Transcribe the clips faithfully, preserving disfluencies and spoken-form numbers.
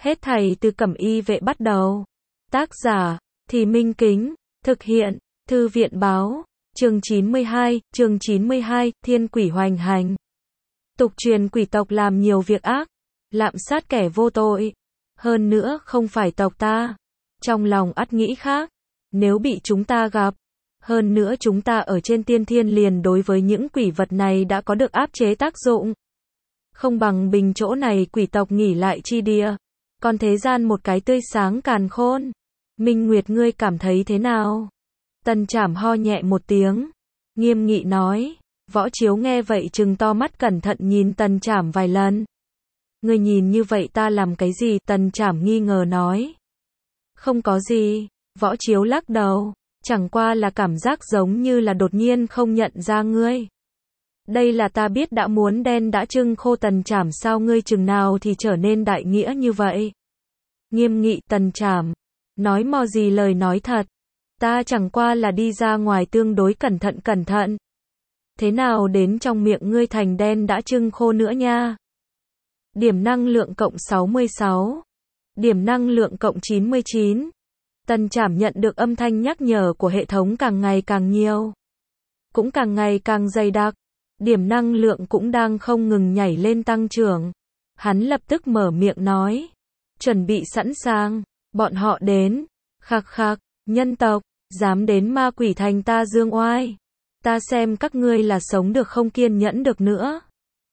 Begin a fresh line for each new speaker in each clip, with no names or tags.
Hết thảy từ Cẩm Y Vệ bắt đầu. Tác giả, Thì Minh Kính, thực hiện, Thư viện báo, chương chín mươi hai, chương chín mươi hai, Thiên Quỷ Hoành Hành. Tục truyền quỷ tộc làm nhiều việc ác, lạm sát kẻ vô tội. Hơn nữa không phải tộc ta. Trong lòng ắt nghĩ khác, nếu bị chúng ta gặp. Hơn nữa chúng ta ở trên tiên thiên liền đối với những quỷ vật này đã có được áp chế tác dụng. Không bằng bình chỗ này quỷ tộc nghỉ lại chi địa. Còn thế gian một cái tươi sáng càn khôn. Minh Nguyệt ngươi cảm thấy thế nào? Tần Trảm ho nhẹ một tiếng. Nghiêm nghị nói. Võ Chiếu nghe vậy trừng to mắt cẩn thận nhìn Tần Trảm vài lần. Ngươi nhìn như vậy ta làm cái gì? Tần Trảm nghi ngờ nói. Không có gì. Võ Chiếu lắc đầu. Chẳng qua là cảm giác giống như là đột nhiên không nhận ra ngươi. Đây là ta biết đã muốn đen đã trưng khô. Tần Trảm sao ngươi chừng nào thì trở nên đại nghĩa như vậy? Nghiêm nghị. Tần Trảm. Nói mò gì lời nói thật. Ta chẳng qua là đi ra ngoài tương đối cẩn thận cẩn thận. Thế nào đến trong miệng ngươi thành đen đã trưng khô nữa nha? Điểm năng lượng cộng sáu mươi sáu. Điểm năng lượng cộng chín mươi chín. Tần Trảm nhận được âm thanh nhắc nhở của hệ thống càng ngày càng nhiều. Cũng càng ngày càng dày đặc. Điểm năng lượng cũng đang không ngừng nhảy lên tăng trưởng. Hắn lập tức mở miệng nói. Chuẩn bị sẵn sàng. Bọn họ đến. Khạc khạc. Nhân tộc. Dám đến ma quỷ thành ta dương oai. Ta xem các ngươi là sống được không kiên nhẫn được nữa.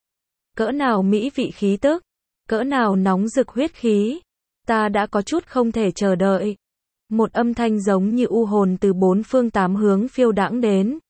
Cỡ nào mỹ vị khí tức. Cỡ nào nóng rực huyết khí. Ta đã có chút không thể chờ đợi. Một âm thanh giống như u hồn từ bốn phương tám hướng phiêu đãng đến.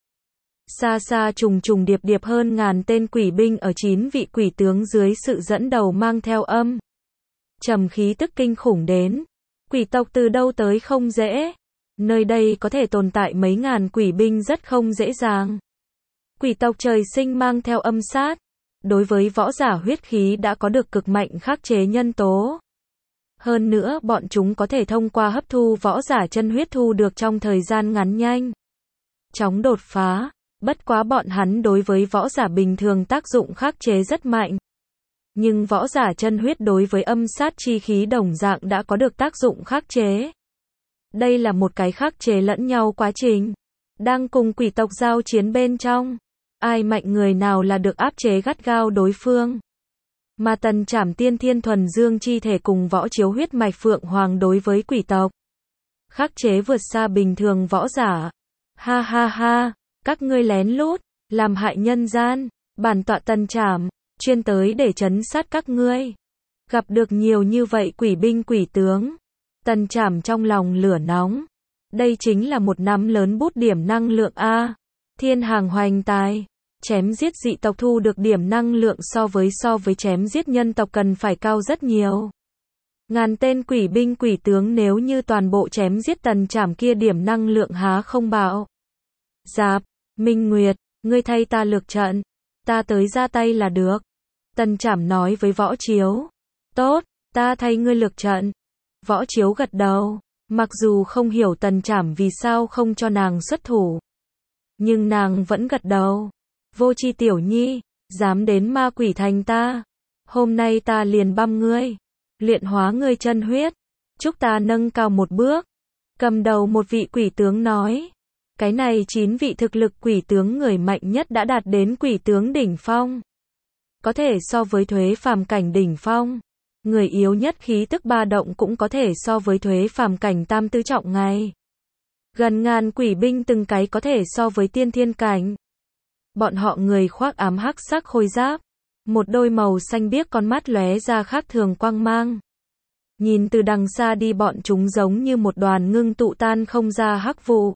Xa xa trùng trùng điệp điệp hơn ngàn tên quỷ binh ở chín vị quỷ tướng dưới sự dẫn đầu mang theo âm trầm khí tức kinh khủng đến. Quỷ tộc từ đâu tới không dễ. Nơi đây có thể tồn tại mấy ngàn quỷ binh rất không dễ dàng. Quỷ tộc trời sinh mang theo âm sát. Đối với võ giả huyết khí đã có được cực mạnh khắc chế nhân tố. Hơn nữa bọn chúng có thể thông qua hấp thu võ giả chân huyết thu được trong thời gian ngắn nhanh chóng đột phá. Bất quá bọn hắn đối với võ giả bình thường tác dụng khắc chế rất mạnh. Nhưng võ giả chân huyết đối với âm sát chi khí đồng dạng đã có được tác dụng khắc chế. Đây là một cái khắc chế lẫn nhau quá trình. Đang cùng quỷ tộc giao chiến bên trong. Ai mạnh người nào là được áp chế gắt gao đối phương. Mà Tần Trảm tiên thiên thuần dương chi thể cùng Võ Chiếu huyết mạch phượng hoàng đối với quỷ tộc. Khắc chế vượt xa bình thường võ giả. Ha ha ha, các ngươi lén lút, làm hại nhân gian, bản tọa Tần Trảm, chuyên tới để trấn sát các ngươi. Gặp được nhiều như vậy quỷ binh quỷ tướng. Tần Trảm trong lòng lửa nóng. Đây chính là một nắm lớn bút điểm năng lượng A. Thiên hàng hoành tài. Chém giết dị tộc thu được điểm năng lượng so với so với chém giết nhân tộc cần phải cao rất nhiều. Ngàn tên quỷ binh quỷ tướng nếu như toàn bộ chém giết Tần Trảm kia điểm năng lượng há không bạo. Giáp, Minh Nguyệt, ngươi thay ta lược trận. Ta tới ra tay là được. Tần Trảm nói với Võ Chiếu. Tốt, ta thay ngươi lược trận. Võ Chiếu gật đầu. Mặc dù không hiểu Tần Trảm vì sao không cho nàng xuất thủ. Nhưng nàng vẫn gật đầu. Vô Chi tiểu nhi, dám đến ma quỷ thành ta. Hôm nay ta liền băm ngươi. Luyện hóa ngươi chân huyết. Chúc ta nâng cao một bước. Cầm đầu một vị quỷ tướng nói. Cái này chín vị thực lực quỷ tướng người mạnh nhất đã đạt đến quỷ tướng đỉnh phong. Có thể so với Thuế phàm cảnh đỉnh phong. Người yếu nhất khí tức ba động cũng có thể so với Thuế phàm cảnh tam tứ trọng ngay. Gần ngàn quỷ binh từng cái có thể so với tiên thiên cảnh. Bọn họ người khoác ám hắc sắc khôi giáp. Một đôi màu xanh biếc con mắt lóe ra khác thường quang mang. Nhìn từ đằng xa đi bọn chúng giống như một đoàn ngưng tụ tan không ra hắc vụ.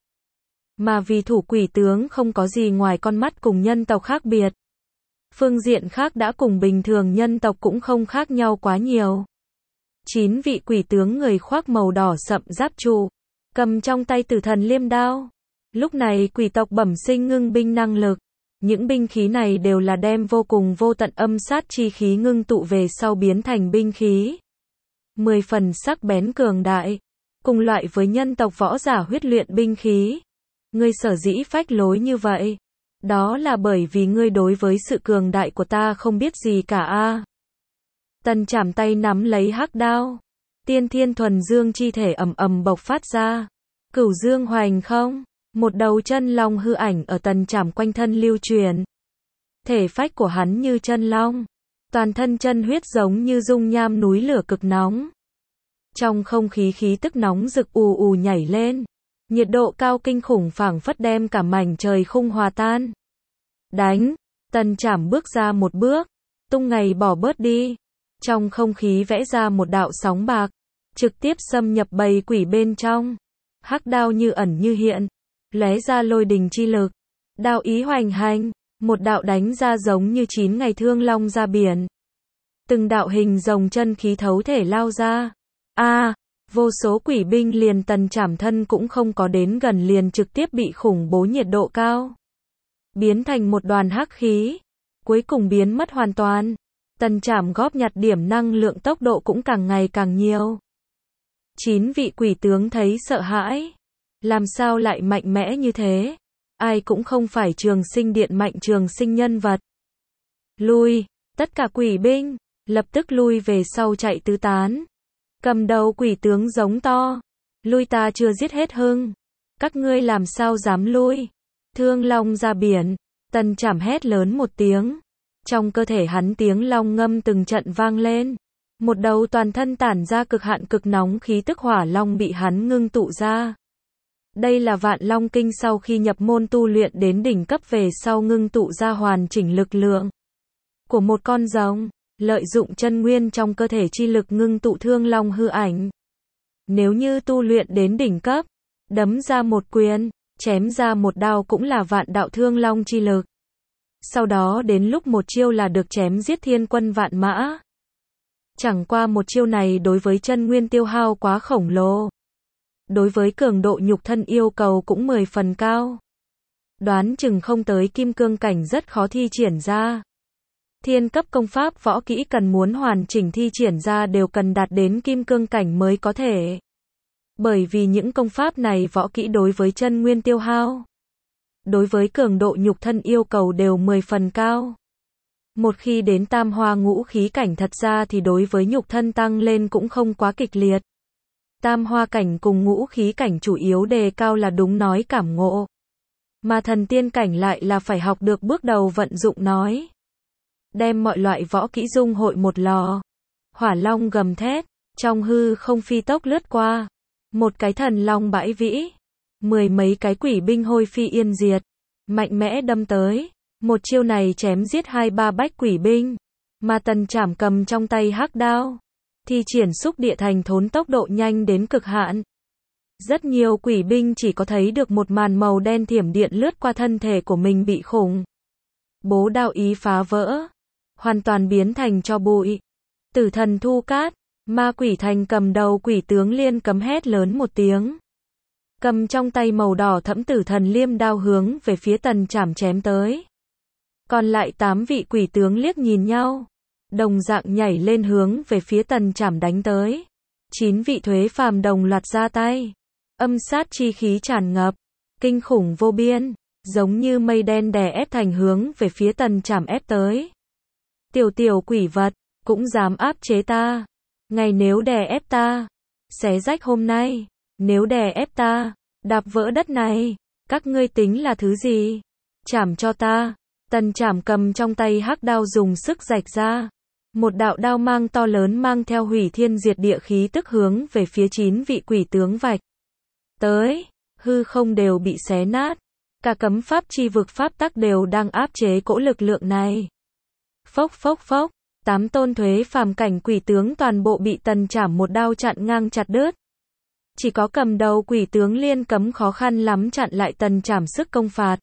Mà vì thủ quỷ tướng không có gì ngoài con mắt cùng nhân tộc khác biệt. Phương diện khác đã cùng bình thường nhân tộc cũng không khác nhau quá nhiều. Chín vị quỷ tướng người khoác màu đỏ sậm giáp trụ. Cầm trong tay tử thần liêm đao. Lúc này quỷ tộc bẩm sinh ngưng binh năng lực. Những binh khí này đều là đem vô cùng vô tận âm sát chi khí ngưng tụ về sau biến thành binh khí. Mười phần sắc bén cường đại. Cùng loại với nhân tộc võ giả huyết luyện binh khí. Ngươi sở dĩ phách lối như vậy. Đó là bởi vì ngươi đối với sự cường đại của ta không biết gì cả a. Tần Trảm tay nắm lấy hắc đao. tiên thiên thuần dương chi thể ầm ầm bộc phát ra. Cửu dương hoành không, một đầu chân long hư ảnh ở Tần Trảm quanh thân lưu truyền. Thể phách của hắn như chân long, toàn thân chân huyết giống như dung nham núi lửa cực nóng. Trong không khí khí tức nóng rực ù ù nhảy lên, nhiệt độ cao kinh khủng phảng phất đem cả mảnh trời khung hòa tan. Đánh, Tần Trảm bước ra một bước, tung ngày bỏ bớt đi. Trong không khí vẽ ra một đạo sóng bạc, trực tiếp xâm nhập bầy quỷ bên trong. Hắc đao như ẩn như hiện, lóe ra lôi đình chi lực. Đao ý hoành hành, một đạo đánh ra giống như chín ngày thương long ra biển. Từng đạo hình rồng chân khí thấu thể lao ra. A, à, vô số quỷ binh liền Tần Trảm thân cũng không có đến gần liền trực tiếp bị khủng bố nhiệt độ cao biến thành một đoàn hắc khí, cuối cùng biến mất hoàn toàn. Tần Trảm góp nhặt điểm năng lượng tốc độ cũng càng ngày càng nhiều. Chín vị quỷ tướng thấy sợ hãi. Làm sao lại mạnh mẽ như thế? Ai cũng không phải Trường Sinh Điện Mạnh Trường Sinh nhân vật. Lui, tất cả quỷ binh, lập tức lui về sau chạy tứ tán. Cầm đầu quỷ tướng giống to. Lui, ta chưa giết hết hưng. Các ngươi làm sao dám lui? Thương long ra biển. Tần Trảm hét lớn một tiếng. Trong cơ thể hắn tiếng long ngâm từng trận vang lên. Một đầu toàn thân tản ra cực hạn cực nóng khí tức hỏa long bị hắn ngưng tụ ra. Đây là Vạn Long Kinh sau khi nhập môn tu luyện đến đỉnh cấp về sau ngưng tụ ra hoàn chỉnh lực lượng của một con rồng, lợi dụng chân nguyên trong cơ thể chi lực ngưng tụ thương long hư ảnh. Nếu như tu luyện đến đỉnh cấp, đấm ra một quyền, chém ra một đao cũng là vạn đạo thương long chi lực. Sau đó đến lúc một chiêu là được chém giết thiên quân vạn mã. Chẳng qua một chiêu này đối với chân nguyên tiêu hao quá khổng lồ. Đối với cường độ nhục thân yêu cầu cũng mười phần cao. Đoán chừng không tới kim cương cảnh rất khó thi triển ra. Thiên cấp công pháp võ kỹ cần muốn hoàn chỉnh thi triển ra đều cần đạt đến kim cương cảnh mới có thể. Bởi vì những công pháp này võ kỹ đối với chân nguyên tiêu hao, đối với cường độ nhục thân yêu cầu đều mười phần cao. Một khi đến tam hoa ngũ khí cảnh thật ra thì đối với nhục thân tăng lên cũng không quá kịch liệt. Tam hoa cảnh cùng ngũ khí cảnh chủ yếu đề cao là đúng nói cảm ngộ. Mà thần tiên cảnh lại là phải học được bước đầu vận dụng nói. Đem mọi loại võ kỹ dung hội một lò. Hỏa long gầm thét, trong hư không phi tốc lướt qua. Một cái thần long bãi vĩ. Mười mấy cái quỷ binh hôi phi yên diệt. Mạnh mẽ đâm tới. Một chiêu này chém giết hai ba bách quỷ binh. Mà Tần Trảm cầm trong tay hắc đao. Thi triển xúc địa thành thốn tốc độ nhanh đến cực hạn. Rất nhiều quỷ binh chỉ có thấy được một màn màu đen thiểm điện lướt qua thân thể của mình bị khủng bố đao ý phá vỡ. Hoàn toàn biến thành tro bụi. Tử thần thu cát. Ma quỷ thành cầm đầu quỷ tướng Liên Cấm hét lớn một tiếng. Cầm trong tay màu đỏ thẫm tử thần liêm đao hướng về phía Tần Trảm chém tới. Còn lại tám vị quỷ tướng liếc nhìn nhau. Đồng dạng nhảy lên hướng về phía Tần Trảm đánh tới. Chín vị thuế phàm đồng loạt ra tay. Âm sát chi khí tràn ngập. Kinh khủng vô biên. Giống như mây đen đè ép thành hướng về phía Tần Trảm ép tới. Tiểu tiểu quỷ vật, cũng dám áp chế ta. Ngày nếu đè ép ta, xé rách hôm nay. Nếu đè ép ta, đạp vỡ đất này. Các ngươi tính là thứ gì? Chảm cho ta. Tần Trảm cầm trong tay hắc đao dùng sức rạch ra. Một đạo đao mang to lớn mang theo hủy thiên diệt địa khí tức hướng về phía chín vị quỷ tướng vạch tới. Hư không đều bị xé nát. Cả cấm pháp chi vực pháp tắc đều đang áp chế cỗ lực lượng này. Phốc phốc phốc. Tám tôn thuế phàm cảnh quỷ tướng toàn bộ bị Tần Trảm một đao chặn ngang chặt đứt. Chỉ có cầm đầu quỷ tướng Liên Cấm khó khăn lắm chặn lại Tần Trảm sức công phạt.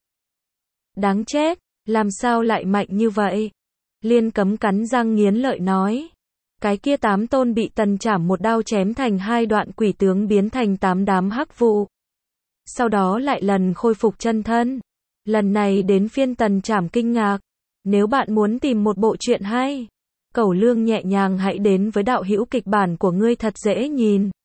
Đáng chết, làm sao lại mạnh như vậy? Liên Cấm cắn răng nghiến lợi nói. Cái kia tám tôn bị Tần Trảm một đao chém thành hai đoạn quỷ tướng biến thành tám đám hắc vụ. Sau đó lại lần khôi phục chân thân. Lần này đến phiên Tần Trảm kinh ngạc. Nếu bạn muốn tìm một bộ truyện hay, cẩu lương nhẹ nhàng hãy đến với đạo hữu kịch bản của ngươi thật dễ nhìn.